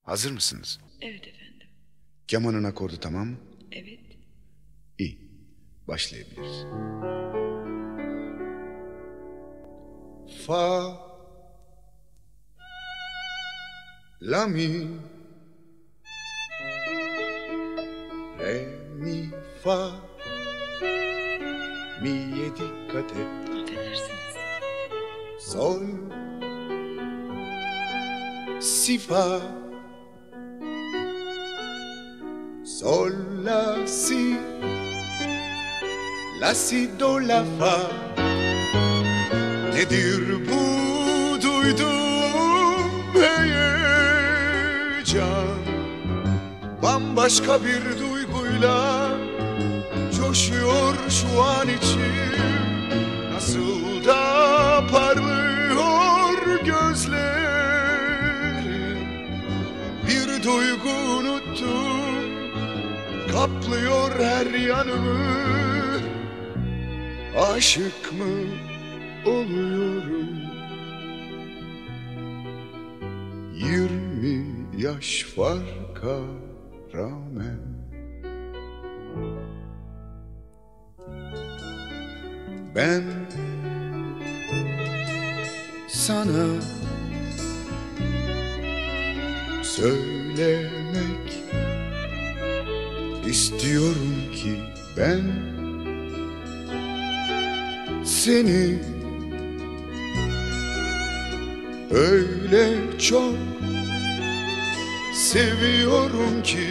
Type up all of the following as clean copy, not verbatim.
Hazır mısınız? Evet efendim. Kemanın akordu tamam mı? Evet. İyi. Başlayabiliriz. Fa, la mi, re mi fa, mi'ye dikkat et. Affedersiniz. Sol, si fa, sol la si do la fa. Nedir bu duyduğum heyecan? Bambaşka bir duyguyla coşuyor şu an içim. Nasıl da parlıyor gözlerin. Bir duygu unuttum, kaplıyor her yanımı. Aşık mı oluyorum? 20 yaş farka rağmen. Ben sana söylemek istiyorum ki ben seni öyle çok seviyorum ki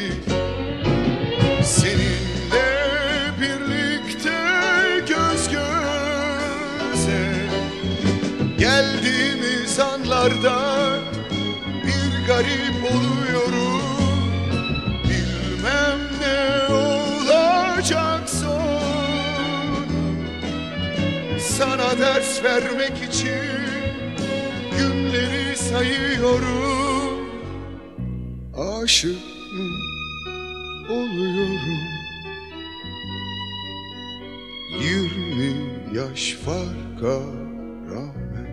seninle birlikte göz göze geldiğimiz anlarda bir garip oluyorum. Bilmem ne olacak son. Sana ders vermek için günleri sayıyorum. Aşık mı oluyorum? 20 yaş farka rağmen.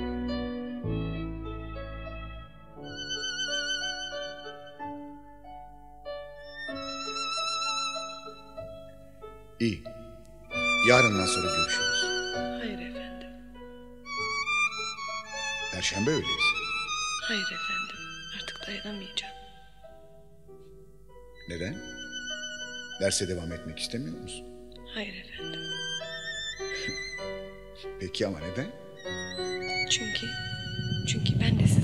İyi. Yarından sonra görüşürüz. Hayır efendim. Perşembe öyleyse. Hayır efendim. Artık dayanamayacağım. Neden? Derse devam etmek istemiyor musun? Hayır efendim. Peki ama neden? Çünkü ben de